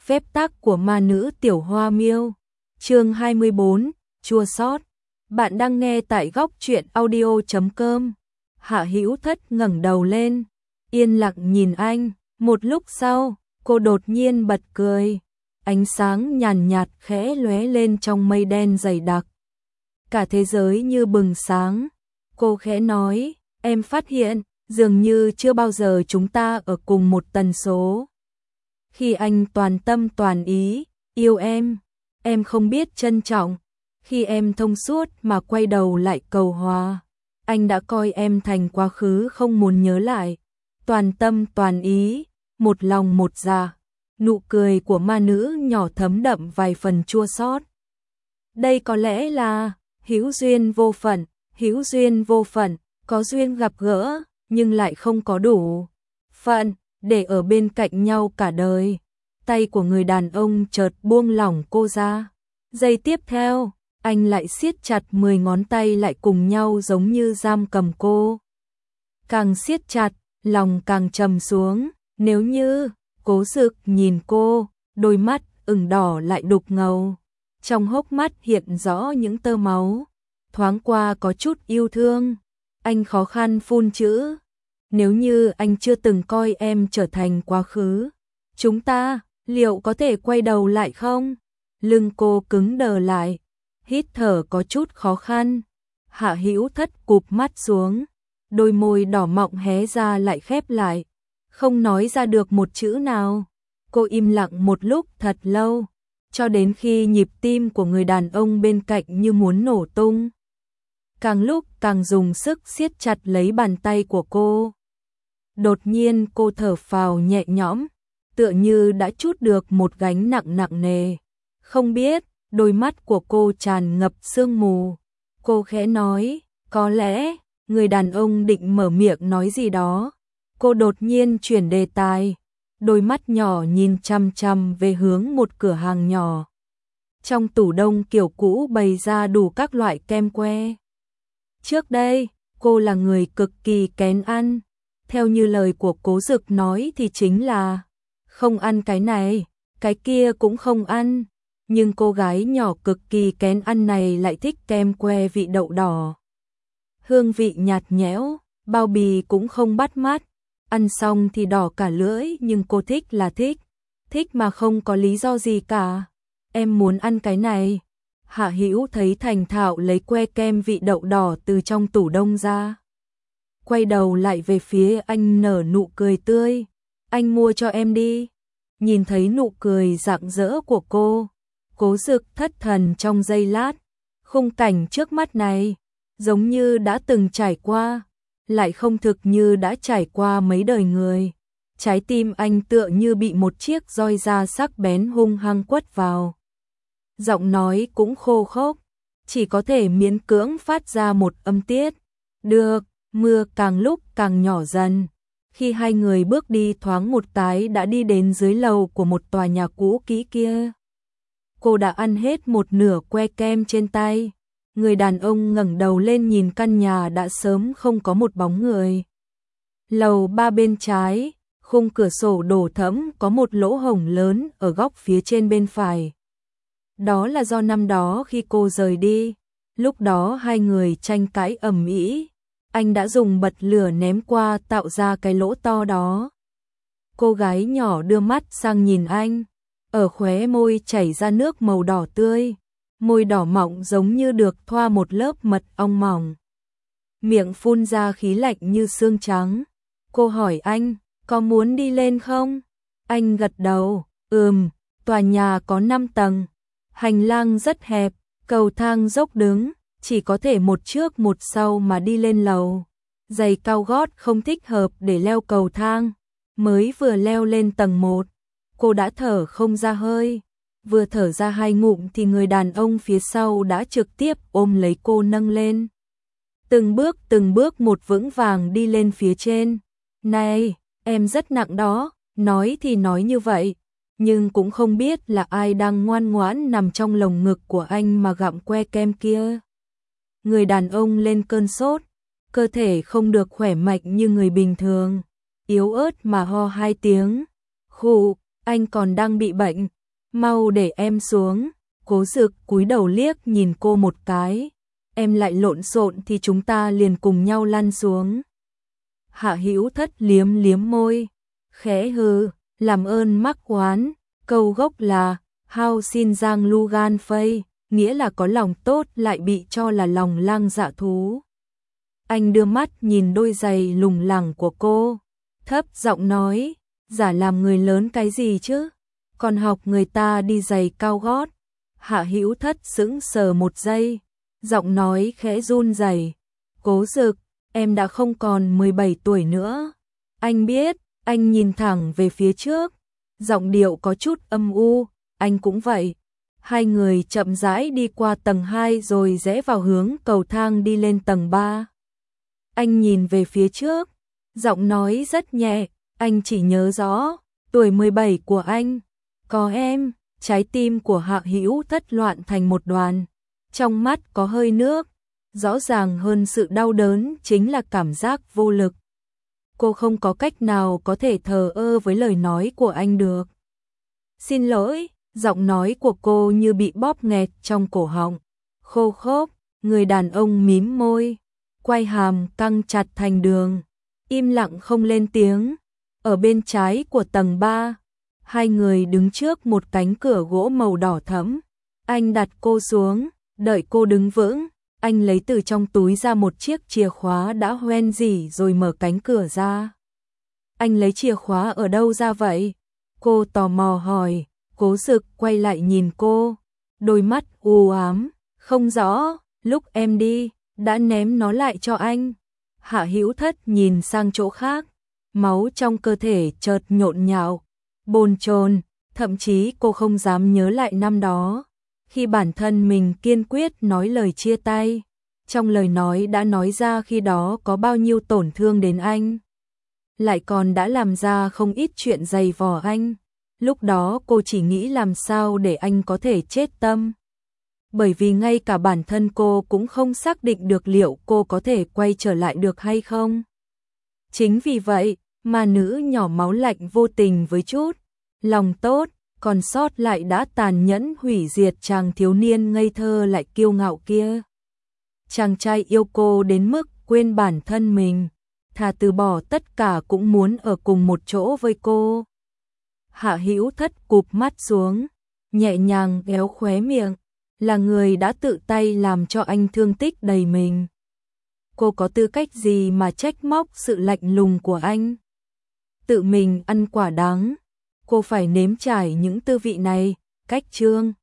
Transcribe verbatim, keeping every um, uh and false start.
Phép tắc của ma nữ Tiểu Hoa Miêu. Chương hai mươi bốn, chua xót. Bạn đang nghe tại góc truyện audio chấm com. Hạ Hữu Thất ngẩng đầu lên, yên lặng nhìn anh, một lúc sau, cô đột nhiên bật cười. Ánh sáng nhàn nhạt khẽ lóe lên trong mây đen dày đặc. Cả thế giới như bừng sáng. Cô khẽ nói, em phát hiện, dường như chưa bao giờ chúng ta ở cùng một tần số. Khi anh toàn tâm toàn ý, yêu em, em không biết trân trọng. Khi em thông suốt mà quay đầu lại cầu hòa, anh đã coi em thành quá khứ không muốn nhớ lại. Toàn tâm toàn ý, một lòng một dạ. Nụ cười của ma nữ nhỏ thấm đậm vài phần chua xót. Đây có lẽ là hữu duyên vô phận, hữu duyên vô phận, có duyên gặp gỡ, nhưng lại không có đủ phận để ở bên cạnh nhau cả đời. Tay của người đàn ông chợt buông lỏng cô ra. Giây tiếp theo, anh lại siết chặt mười ngón tay lại cùng nhau giống như giam cầm cô. Càng siết chặt, lòng càng trầm xuống. Nếu như Cố Dực nhìn cô, đôi mắt ửng đỏ lại đục ngầu. Trong hốc mắt hiện rõ những tơ máu, thoáng qua có chút yêu thương. Anh khó khăn phun chữ. Nếu như anh chưa từng coi em trở thành quá khứ, chúng ta liệu có thể quay đầu lại không? Lưng cô cứng đờ lại, hít thở có chút khó khăn. Hạ Hữu Thất cụp mắt xuống, đôi môi đỏ mọng hé ra lại khép lại, không nói ra được một chữ nào. Cô im lặng một lúc thật lâu, cho đến khi nhịp tim của người đàn ông bên cạnh như muốn nổ tung. Càng lúc càng dùng sức siết chặt lấy bàn tay của cô. Đột nhiên cô thở phào nhẹ nhõm, tựa như đã trút được một gánh nặng nặng nề. Không biết, đôi mắt của cô tràn ngập sương mù. Cô khẽ nói, có lẽ, người đàn ông định mở miệng nói gì đó. Cô đột nhiên chuyển đề tài, đôi mắt nhỏ nhìn chăm chăm về hướng một cửa hàng nhỏ. Trong tủ đông kiểu cũ bày ra đủ các loại kem que. Trước đây, cô là người cực kỳ kén ăn. Theo như lời của Cố Dực nói thì chính là không ăn cái này, cái kia cũng không ăn. Nhưng cô gái nhỏ cực kỳ kén ăn này lại thích kem que vị đậu đỏ. Hương vị nhạt nhẽo, bao bì cũng không bắt mắt. Ăn xong thì đỏ cả lưỡi, nhưng cô thích là thích. Thích mà không có lý do gì cả. Em muốn ăn cái này. Hạ Hữu thấy thành thạo lấy que kem vị đậu đỏ từ trong tủ đông ra. Quay đầu lại về phía anh nở nụ cười tươi. Anh mua cho em đi. Nhìn thấy nụ cười rạng rỡ của cô, Cố Dực thất thần trong giây lát. Khung cảnh trước mắt này, giống như đã từng trải qua, lại không thực như đã trải qua mấy đời người. Trái tim anh tựa như bị một chiếc roi da sắc bén hung hăng quất vào. Giọng nói cũng khô khốc, chỉ có thể miễn cưỡng phát ra một âm tiết. Được, mưa càng lúc càng nhỏ dần. Khi hai người bước đi thoáng một cái đã đi đến dưới lầu của một tòa nhà cũ kỹ kia. Cô đã ăn hết một nửa que kem trên tay. Người đàn ông ngẩng đầu lên nhìn căn nhà đã sớm không có một bóng người. Lầu ba bên trái, khung cửa sổ đổ thẫm có một lỗ hổng lớn ở góc phía trên bên phải. Đó là do năm đó khi cô rời đi, lúc đó hai người tranh cãi ầm ĩ, anh đã dùng bật lửa ném qua tạo ra cái lỗ to đó. Cô gái nhỏ đưa mắt sang nhìn anh, ở khóe môi chảy ra nước màu đỏ tươi, môi đỏ mọng giống như được thoa một lớp mật ong mỏng. Miệng phun ra khí lạnh như xương trắng. Cô hỏi anh, có muốn đi lên không? Anh gật đầu, ừm, tòa nhà có năm tầng. Hành lang rất hẹp, cầu thang dốc đứng, chỉ có thể một trước một sau mà đi lên lầu. Giày cao gót không thích hợp để leo cầu thang. Mới vừa leo lên tầng một, cô đã thở không ra hơi. Vừa thở ra hai ngụm thì người đàn ông phía sau đã trực tiếp ôm lấy cô nâng lên. Từng bước từng bước một vững vàng đi lên phía trên. Này, em rất nặng đó, nói thì nói như vậy. Nhưng cũng không biết là ai đang ngoan ngoãn nằm trong lồng ngực của anh mà gặm que kem kia. Người đàn ông lên cơn sốt, cơ thể không được khỏe mạnh như người bình thường. Yếu ớt mà ho hai tiếng. Khụ, anh còn đang bị bệnh, mau để em xuống. Cố Dực cúi đầu liếc nhìn cô một cái, em lại lộn xộn thì chúng ta liền cùng nhau lăn xuống. Hạ Hữu Thất liếm liếm môi, khẽ hừ, làm ơn mắc oán, câu gốc là hao xin giang lu gan phây, nghĩa là có lòng tốt lại bị cho là lòng lang dạ thú. Anh đưa mắt nhìn đôi giày lủng lẳng của cô, thấp giọng nói, giả làm người lớn cái gì chứ, còn học người ta đi giày cao gót. Hạ Hữu Thất sững sờ một giây, giọng nói khẽ run rẩy, Cố Dực, em đã không còn mười bảy tuổi nữa. Anh biết, anh nhìn thẳng về phía trước, giọng điệu có chút âm u, anh cũng vậy. Hai người chậm rãi đi qua tầng hai rồi rẽ vào hướng cầu thang đi lên tầng ba. Anh nhìn về phía trước, giọng nói rất nhẹ, anh chỉ nhớ rõ, tuổi mười bảy của anh, có em. Trái tim của Hạ Hữu Thất loạn thành một đoàn, trong mắt có hơi nước, rõ ràng hơn sự đau đớn chính là cảm giác vô lực. Cô không có cách nào có thể thờ ơ với lời nói của anh được. Xin lỗi, giọng nói của cô như bị bóp nghẹt trong cổ họng, khô khốc, người đàn ông mím môi, quai hàm căng chặt thành đường, im lặng không lên tiếng. Ở bên trái của tầng ba, hai người đứng trước một cánh cửa gỗ màu đỏ thẫm. Anh đặt cô xuống, đợi cô đứng vững, anh lấy từ trong túi ra một chiếc chìa khóa đã hoen rỉ rồi mở cánh cửa ra. Anh lấy chìa khóa ở đâu ra vậy? Cô tò mò hỏi. Cố Dực quay lại nhìn cô, đôi mắt u ám, không rõ, lúc em đi, đã ném nó lại cho anh. Hạ Hữu Thất nhìn sang chỗ khác, máu trong cơ thể chợt nhộn nhạo, bồn chồn, thậm chí cô không dám nhớ lại năm đó, khi bản thân mình kiên quyết nói lời chia tay, trong lời nói đã nói ra khi đó có bao nhiêu tổn thương đến anh, lại còn đã làm ra không ít chuyện dày vò anh. Lúc đó cô chỉ nghĩ làm sao để anh có thể chết tâm, bởi vì ngay cả bản thân cô cũng không xác định được liệu cô có thể quay trở lại được hay không. Chính vì vậy mà nữ nhỏ máu lạnh vô tình với chút lòng tốt còn sót lại đã tàn nhẫn hủy diệt chàng thiếu niên ngây thơ lại kiêu ngạo kia. Chàng trai yêu cô đến mức quên bản thân mình, thà từ bỏ tất cả cũng muốn ở cùng một chỗ với cô. Hạ Hữu Thất cụp mắt xuống, nhẹ nhàng ghéo khóe miệng, là người đã tự tay làm cho anh thương tích đầy mình. Cô có tư cách gì mà trách móc sự lạnh lùng của anh? Tự mình ăn quả đắng, cô phải nếm trải những tư vị này. Cách chương